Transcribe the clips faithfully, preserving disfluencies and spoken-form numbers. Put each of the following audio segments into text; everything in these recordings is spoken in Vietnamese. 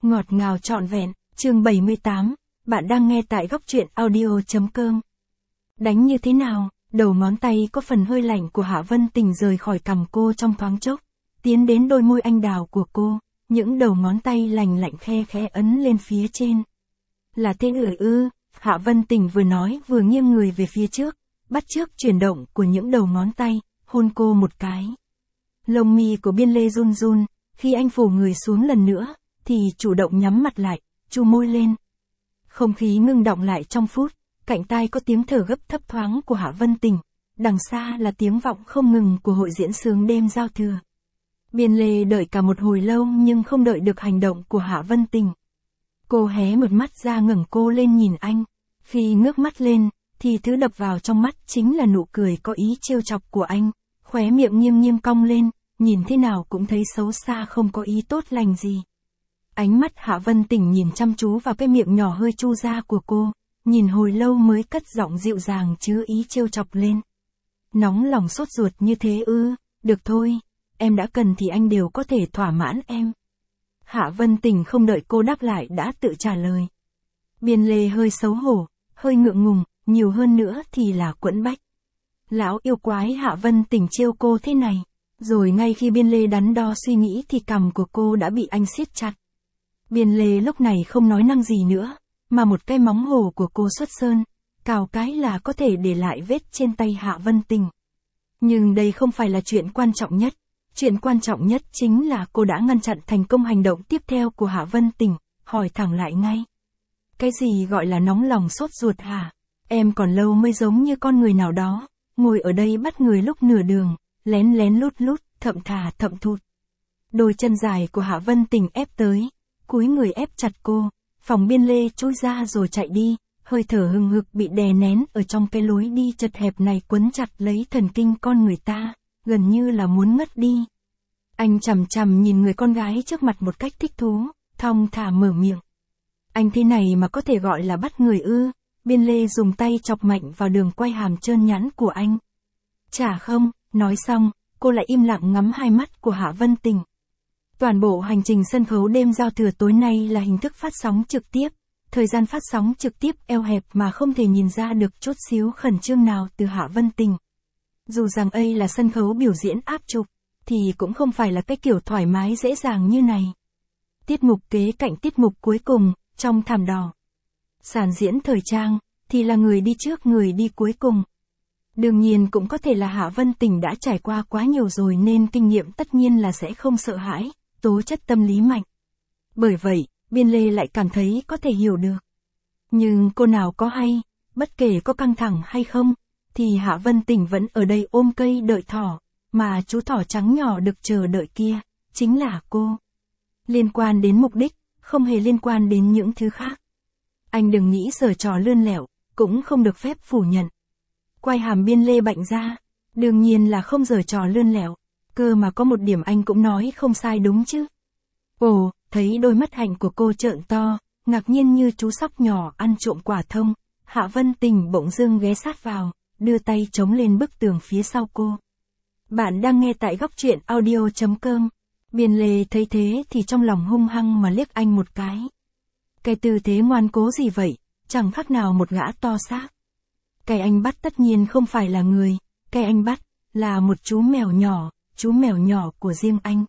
Ngọt ngào trọn vẹn, chương bảy mươi tám, bạn đang nghe tại góc truyện audio.com. Đánh như thế nào, đầu ngón tay có phần hơi lạnh của Hạ Vân Tình rời khỏi cằm cô trong thoáng chốc, tiến đến đôi môi anh đào của cô, những đầu ngón tay lành lạnh khe khẽ ấn lên phía trên. Là thế ư ư, Hạ Vân Tình vừa nói vừa nghiêng người về phía trước, bắt chước chuyển động của những đầu ngón tay, hôn cô một cái. Lông mi của Biên Lê run run, khi anh phủ người xuống lần nữa, thì chủ động nhắm mặt lại, chu môi lên. Không khí ngưng đọng lại trong phút, cạnh tai có tiếng thở gấp thấp thoáng của Hạ Vân Tình, đằng xa là tiếng vọng không ngừng của hội diễn sướng đêm giao thừa. Biên Lê đợi cả một hồi lâu nhưng không đợi được hành động của Hạ Vân Tình. Cô hé một mắt ra ngẩng cô lên nhìn anh, khi ngước mắt lên, thì thứ đập vào trong mắt chính là nụ cười có ý trêu chọc của anh, khóe miệng nghiêng nghiêng cong lên, nhìn thế nào cũng thấy xấu xa không có ý tốt lành gì. Ánh mắt Hạ Vân Tình nhìn chăm chú vào cái miệng nhỏ hơi chu ra của cô, nhìn hồi lâu mới cất giọng dịu dàng chứa ý trêu chọc lên. Nóng lòng sốt ruột như thế ư, được thôi, em đã cần thì anh đều có thể thỏa mãn em. Hạ Vân Tình không đợi cô đáp lại đã tự trả lời. Biên Lê hơi xấu hổ, hơi ngượng ngùng, nhiều hơn nữa thì là quẫn bách. Lão yêu quái Hạ Vân Tình trêu cô thế này, rồi ngay khi Biên Lê đắn đo suy nghĩ thì cằm của cô đã bị anh siết chặt. Biên Lê lúc này không nói năng gì nữa, mà một cái móng hổ của cô xuất sơn, cào cái là có thể để lại vết trên tay Hạ Vân Tình. Nhưng đây không phải là chuyện quan trọng nhất, chuyện quan trọng nhất chính là cô đã ngăn chặn thành công hành động tiếp theo của Hạ Vân Tình, hỏi thẳng lại ngay. Cái gì gọi là nóng lòng sốt ruột hả? Em còn lâu mới giống như con người nào đó, ngồi ở đây bắt người lúc nửa đường, lén lén lút lút, thậm thà thậm thụt. Đôi chân dài của Hạ Vân Tình ép tới, cúi người ép chặt cô, phòng Biên Lê chui ra rồi chạy đi, hơi thở hừng hực bị đè nén ở trong cái lối đi chật hẹp này quấn chặt lấy thần kinh con người ta, gần như là muốn ngất đi. Anh chằm chằm nhìn người con gái trước mặt một cách thích thú, thong thả mở miệng. Anh thế này mà có thể gọi là bắt người ư? Biên Lê dùng tay chọc mạnh vào đường quay hàm trơn nhẵn của anh. Chả không, nói xong, cô lại im lặng ngắm hai mắt của Hạ Vân Tình. Toàn bộ hành trình sân khấu đêm giao thừa tối nay là hình thức phát sóng trực tiếp, thời gian phát sóng trực tiếp eo hẹp mà không thể nhìn ra được chút xíu khẩn trương nào từ Hạ Vân Tình. Dù rằng đây là sân khấu biểu diễn áp trục, thì cũng không phải là cái kiểu thoải mái dễ dàng như này. Tiết mục kế cạnh tiết mục cuối cùng, trong thảm đỏ. Sàn diễn thời trang, thì là người đi trước người đi cuối cùng. Đương nhiên cũng có thể là Hạ Vân Tình đã trải qua quá nhiều rồi nên kinh nghiệm tất nhiên là sẽ không sợ hãi, tố chất tâm lý mạnh. Bởi vậy, Biên Lê lại cảm thấy có thể hiểu được. Nhưng cô nào có hay, bất kể có căng thẳng hay không, thì Hạ Vân Tình vẫn ở đây ôm cây đợi thỏ, mà chú thỏ trắng nhỏ được chờ đợi kia, chính là cô. Liên quan đến mục đích, không hề liên quan đến những thứ khác. Anh đừng nghĩ giở trò lươn lẹo, cũng không được phép phủ nhận. Quay hàm Biên Lê bạnh ra, đương nhiên là không giở trò lươn lẹo, cơ mà có một điểm anh cũng nói không sai đúng chứ. Ồ, thấy đôi mắt hạnh của cô trợn to, ngạc nhiên như chú sóc nhỏ ăn trộm quả thông, Hạ Vân Tình bỗng dưng ghé sát vào, đưa tay chống lên bức tường phía sau cô. Bạn đang nghe tại góc truyện audio.com. Biên Lê thấy thế thì trong lòng hung hăng mà liếc anh một cái. Cái tư thế ngoan cố gì vậy, chẳng khác nào một gã to xác. Cái anh bắt tất nhiên không phải là người, cái anh bắt, là một chú mèo nhỏ, chú mèo nhỏ của riêng anh.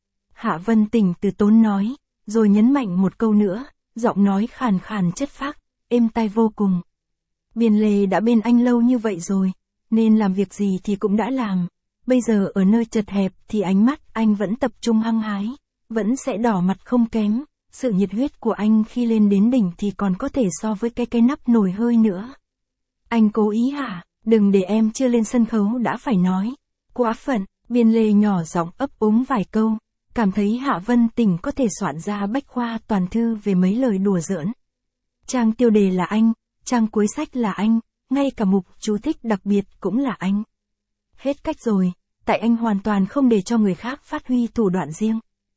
Hạ Vân Tình từ tốn nói, rồi nhấn mạnh một câu nữa, giọng nói khàn khàn chất phác, êm tai vô cùng. Biên Lê đã bên anh lâu như vậy rồi, nên làm việc gì thì cũng đã làm. Bây giờ ở nơi chật hẹp thì ánh mắt anh vẫn tập trung hăng hái, vẫn sẽ đỏ mặt không kém. Sự nhiệt huyết của anh khi lên đến đỉnh thì còn có thể so với cái cái nắp nồi hơi nữa. Anh cố ý hả? Đừng để em chưa lên sân khấu đã phải nói. Quá phận, Biên Lê nhỏ giọng ấp úng vài câu, cảm thấy Hạ Vân Tình có thể soạn ra bách khoa toàn thư về mấy lời đùa giỡn. Trang tiêu đề là anh, trang cuối sách là anh, ngay cả mục chú thích đặc biệt cũng là anh. Hết cách rồi, tại anh hoàn toàn không để cho người khác phát huy thủ đoạn riêng.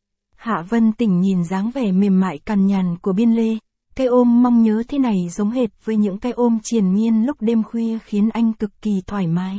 Hạ Vân Tình nhìn dáng vẻ mềm mại cằn nhằn của Biên Lê, cái ôm mong nhớ thế này giống hệt với những cái ôm triền miên lúc đêm khuya khiến anh cực kỳ thoải mái.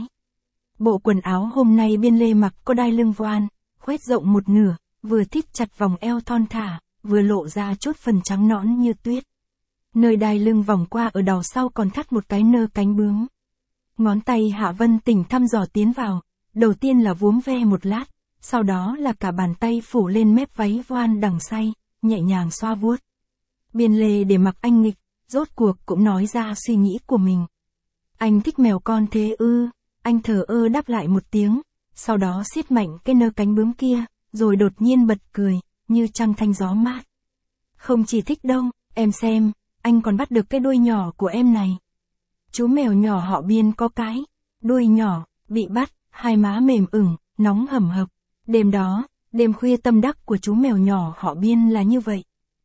Bộ quần áo hôm nay Biên Lê mặc có đai lưng voan, khoét rộng một nửa, vừa thít chặt vòng eo thon thả, vừa lộ ra chút phần trắng nõn như tuyết. Nơi đai lưng vòng qua ở đầu sau còn thắt một cái nơ cánh bướm. Ngón tay Hạ Vân Tình thăm dò tiến vào, đầu tiên là vuốm ve một lát, sau đó là cả bàn tay phủ lên mép váy voan đằng say, nhẹ nhàng xoa vuốt. Biên Lê để mặc anh nghịch, rốt cuộc cũng nói ra suy nghĩ của mình. Anh thích mèo con thế ư? Anh thờ ơ đáp lại một tiếng, sau đó siết mạnh cái nơ cánh bướm kia, rồi đột nhiên bật cười, như trăng thanh gió mát. Không chỉ thích đâu, em xem, anh còn bắt được cái đuôi nhỏ của em này. Chú mèo nhỏ họ Biên có cái đuôi nhỏ, bị bắt, hai má mềm ửng, nóng hầm hập. Đêm đó, đêm khuya tâm đắc của chú mèo nhỏ họ Biên là như vậy.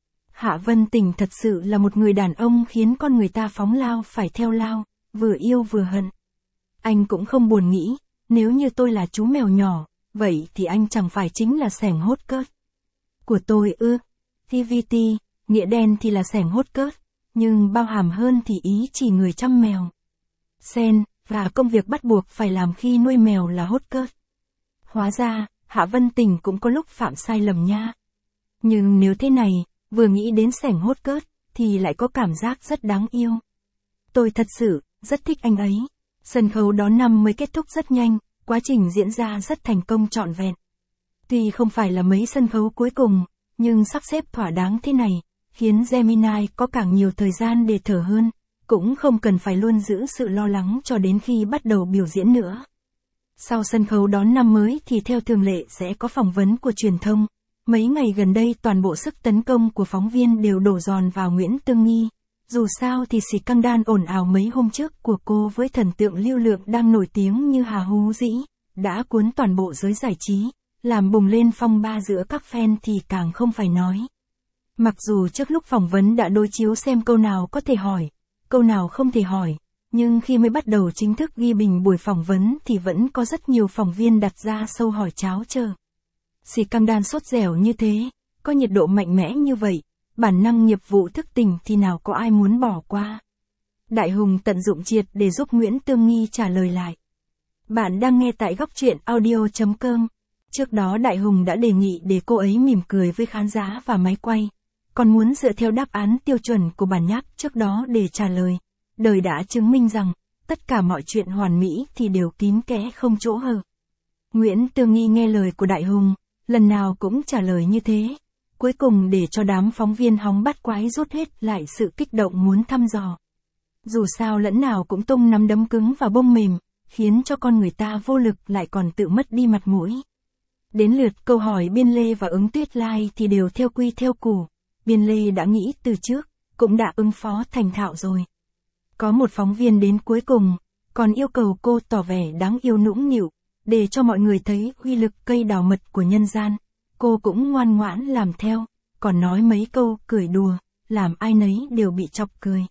Hạ Vân Tình thật sự là một người đàn ông khiến con người ta phóng lao phải theo lao, vừa yêu vừa hận. Anh cũng không buồn nghĩ, nếu như tôi là chú mèo nhỏ, vậy thì anh chẳng phải chính là sẻng hốt cớt của tôi ư? tê vê tê, nghĩa đen thì là sẻng hốt cớt, nhưng bao hàm hơn thì ý chỉ người chăm mèo. Sen, và công việc bắt buộc phải làm khi nuôi mèo là hốt cớt. Hóa ra, Hạ Vân Tình cũng có lúc phạm sai lầm nha. Nhưng nếu thế này, vừa nghĩ đến sẻng hốt cớt, thì lại có cảm giác rất đáng yêu. Tôi thật sự, rất thích anh ấy. Sân khấu đón năm mới kết thúc rất nhanh, quá trình diễn ra rất thành công trọn vẹn. Tuy không phải là mấy sân khấu cuối cùng, nhưng sắp xếp thỏa đáng thế này, khiến Gemini có càng nhiều thời gian để thở hơn, cũng không cần phải luôn giữ sự lo lắng cho đến khi bắt đầu biểu diễn nữa. Sau sân khấu đón năm mới thì theo thường lệ sẽ có phỏng vấn của truyền thông. Mấy ngày gần đây toàn bộ sức tấn công của phóng viên đều đổ dồn vào Nguyễn Tương Nghi. Dù sao thì scandal ồn ào mấy hôm trước của cô với thần tượng lưu lượng đang nổi tiếng như Hà Hú Dĩ, đã cuốn toàn bộ giới giải trí, làm bùng lên phong ba giữa các fan thì càng không phải nói. Mặc dù trước lúc phỏng vấn đã đối chiếu xem câu nào có thể hỏi, câu nào không thể hỏi, nhưng khi mới bắt đầu chính thức ghi bình buổi phỏng vấn thì vẫn có rất nhiều phóng viên đặt ra câu hỏi cháo chờ. Scandal sốt dẻo như thế, có nhiệt độ mạnh mẽ như vậy, bản năng nghiệp vụ thức tỉnh thì nào có ai muốn bỏ qua. Đại Hùng tận dụng triệt để giúp Nguyễn Tương Nghi trả lời lại. Bạn đang nghe tại góc truyện audio chấm com. Trước đó Đại Hùng đã đề nghị để cô ấy mỉm cười với khán giả và máy quay, còn muốn dựa theo đáp án tiêu chuẩn của bản nháp trước đó để trả lời. Đời đã chứng minh rằng, tất cả mọi chuyện hoàn mỹ thì đều kín kẽ không chỗ hở. Nguyễn Tương Nghi nghe lời của Đại Hùng, lần nào cũng trả lời như thế. Cuối cùng để cho đám phóng viên hóng bắt quái rút hết lại sự kích động muốn thăm dò. Dù sao lẫn nào cũng tung nắm đấm cứng và bông mềm, khiến cho con người ta vô lực lại còn tự mất đi mặt mũi. Đến lượt câu hỏi Biên Lê và Ứng Tuyết Lai thì đều theo quy theo củ. Biên Lê đã nghĩ từ trước, cũng đã ứng phó thành thạo rồi. Có một phóng viên đến cuối cùng, còn yêu cầu cô tỏ vẻ đáng yêu nũng nịu, để cho mọi người thấy uy lực cây đào mật của nhân gian. Cô cũng ngoan ngoãn làm theo, còn nói mấy câu cười đùa, làm ai nấy đều bị chọc cười.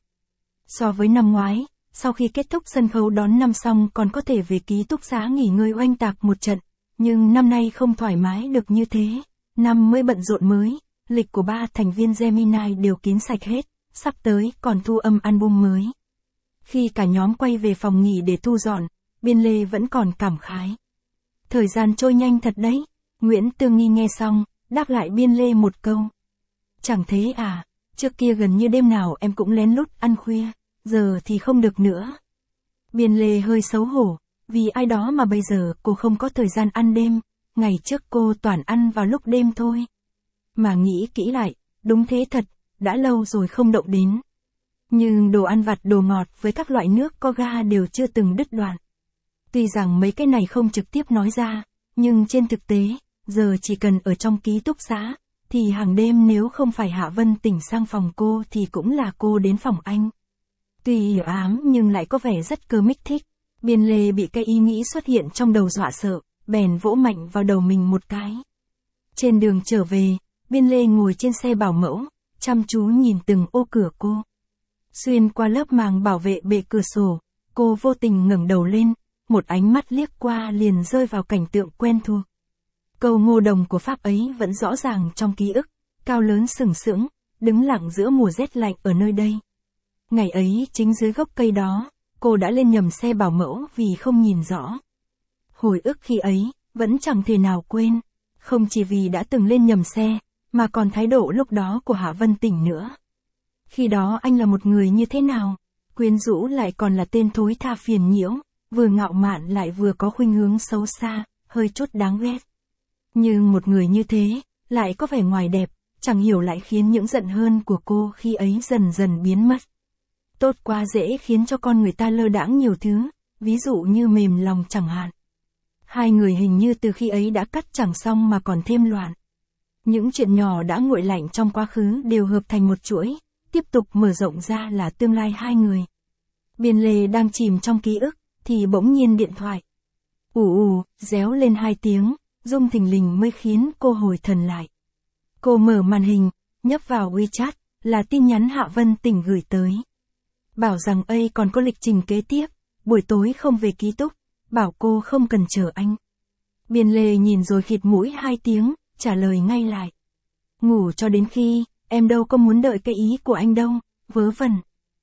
So với năm ngoái, sau khi kết thúc sân khấu đón năm xong còn có thể về ký túc xá nghỉ ngơi oanh tạc một trận, nhưng năm nay không thoải mái được như thế. Năm mới bận rộn mới, lịch của ba thành viên Gemini đều kín sạch hết, sắp tới còn thu âm album mới. Khi cả nhóm quay về phòng nghỉ để thu dọn, Biên Lê vẫn còn cảm khái. Thời gian trôi nhanh thật đấy. Nguyễn Tương Nghi nghe xong, đáp lại Biên Lê một câu. Chẳng thế à, trước kia gần như đêm nào em cũng lén lút ăn khuya, giờ thì không được nữa. Biên Lê hơi xấu hổ, vì ai đó mà bây giờ cô không có thời gian ăn đêm, ngày trước cô toàn ăn vào lúc đêm thôi. Mà nghĩ kỹ lại, đúng thế thật, đã lâu rồi không động đến. Nhưng đồ ăn vặt đồ ngọt với các loại nước có ga đều chưa từng đứt đoạn. Tuy rằng mấy cái này không trực tiếp nói ra, nhưng trên thực tế, giờ chỉ cần ở trong ký túc xá, thì hàng đêm nếu không phải Hạ Vân Tình sang phòng cô thì cũng là cô đến phòng anh. Tuy hiểu ám nhưng lại có vẻ rất cơ mích thích. Biên Lê bị cái ý nghĩ xuất hiện trong đầu dọa sợ, bèn vỗ mạnh vào đầu mình một cái. Trên đường trở về, Biên Lê ngồi trên xe bảo mẫu, chăm chú nhìn từng ô cửa cô. Xuyên qua lớp màng bảo vệ bệ cửa sổ, cô vô tình ngẩng đầu lên, một ánh mắt liếc qua liền rơi vào cảnh tượng quen thuộc. Cầu Ngô Đồng của Pháp ấy vẫn rõ ràng trong ký ức, cao lớn sừng sững, đứng lặng giữa mùa rét lạnh ở nơi đây. Ngày ấy chính dưới gốc cây đó, cô đã lên nhầm xe bảo mẫu vì không nhìn rõ. Hồi ức khi ấy, vẫn chẳng thể nào quên, không chỉ vì đã từng lên nhầm xe, mà còn thái độ lúc đó của Hạ Vân Tỉnh nữa. Khi đó anh là một người như thế nào? Quyến rũ lại còn là tên thối tha phiền nhiễu, vừa ngạo mạn lại vừa có khuynh hướng xấu xa, hơi chút đáng ghét. Nhưng một người như thế, lại có vẻ ngoài đẹp, chẳng hiểu lại khiến những giận hơn của cô khi ấy dần dần biến mất. Tốt quá dễ khiến cho con người ta lơ đãng nhiều thứ, ví dụ như mềm lòng chẳng hạn. Hai người hình như từ khi ấy đã cắt chẳng xong mà còn thêm loạn. Những chuyện nhỏ đã nguội lạnh trong quá khứ đều hợp thành một chuỗi, tiếp tục mở rộng ra là tương lai hai người. Biên Lê đang chìm trong ký ức, thì bỗng nhiên điện thoại. Ù ù, réo lên hai tiếng, rung thình lình mới khiến cô hồi thần lại. Cô mở màn hình, nhấp vào WeChat, là tin nhắn Hạ Vân Tỉnh gửi tới. Bảo rằng A còn có lịch trình kế tiếp, buổi tối không về ký túc, bảo cô không cần chờ anh. Biên Lê nhìn rồi khịt mũi hai tiếng, trả lời ngay lại. Ngủ cho đến khi, em đâu có muốn đợi cái ý của anh đâu, vớ vẩn.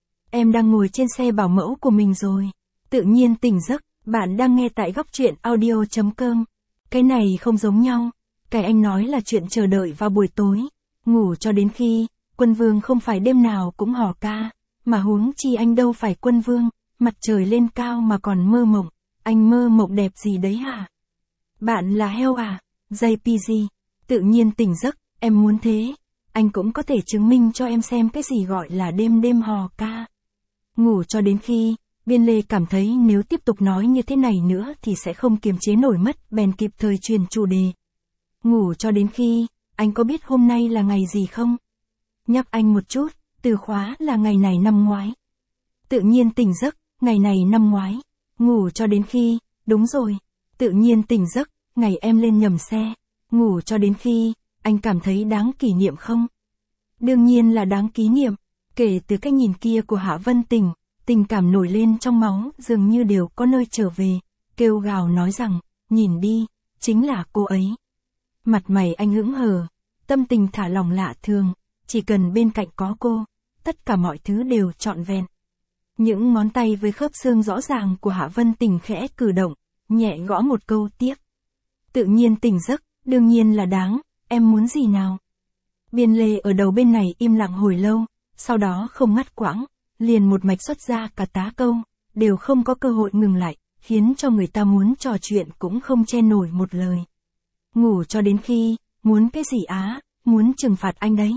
Em đang ngồi trên xe bảo mẫu của mình rồi. Tự nhiên tỉnh giấc, bạn đang nghe tại góc truyện audio chấm com. Cái này không giống nhau. Cái anh nói là chuyện chờ đợi vào buổi tối. Ngủ cho đến khi, quân vương không phải đêm nào cũng hò ca. Mà huống chi anh đâu phải quân vương, mặt trời lên cao mà còn mơ mộng. Anh mơ mộng đẹp gì đấy hả? Bạn là heo à? gi pê giê. Tự nhiên tỉnh giấc, em muốn thế. Anh cũng có thể chứng minh cho em xem cái gì gọi là đêm đêm hò ca. Ngủ cho đến khi, Biên Lê cảm thấy nếu tiếp tục nói như thế này nữa thì sẽ không kiềm chế nổi mất, bèn kịp thời chuyển chủ đề. Ngủ cho đến khi, anh có biết hôm nay là ngày gì không? Nhắc anh một chút, từ khóa là ngày này năm ngoái. Tự nhiên tỉnh giấc, ngày này năm ngoái. Ngủ cho đến khi, đúng rồi. Tự nhiên tỉnh giấc, ngày em lên nhầm xe. Ngủ cho đến khi, anh cảm thấy đáng kỷ niệm không? Đương nhiên là đáng kỷ niệm. Kể từ cái nhìn kia của Hạ Vân Tỉnh, tình cảm nổi lên trong máu dường như đều có nơi trở về, kêu gào nói rằng, nhìn đi, chính là cô ấy. Mặt mày anh hững hờ, tâm tình thả lỏng lạ thường, chỉ cần bên cạnh có cô, tất cả mọi thứ đều trọn vẹn. Những ngón tay với khớp xương rõ ràng của Hạ Vân Tỉnh khẽ cử động, nhẹ gõ một câu tiếp. Tự nhiên tỉnh giấc, đương nhiên là đáng, em muốn gì nào? Biên Lê ở đầu bên này im lặng hồi lâu, sau đó không ngắt quãng, liền một mạch xuất ra cả tá câu, đều không có cơ hội ngừng lại, khiến cho người ta muốn trò chuyện cũng không che nổi một lời. Ngủ cho đến khi, muốn cái gì á, muốn trừng phạt anh đấy.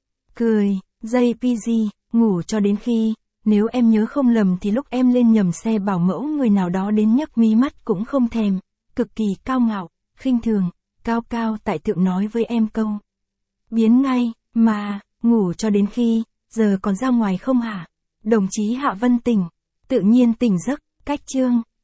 Cười, gi pê giê, ngủ cho đến khi, nếu em nhớ không lầm thì lúc em lên nhầm xe bảo mẫu người nào đó đến nhấc mí mắt cũng không thèm, cực kỳ cao ngạo, khinh thường, cao cao tại thượng nói với em câu. Biến ngay, mà, ngủ cho đến khi, giờ còn ra ngoài không hả? Đồng chí Hạ Vân Tỉnh, tự nhiên tỉnh giấc, cách chương.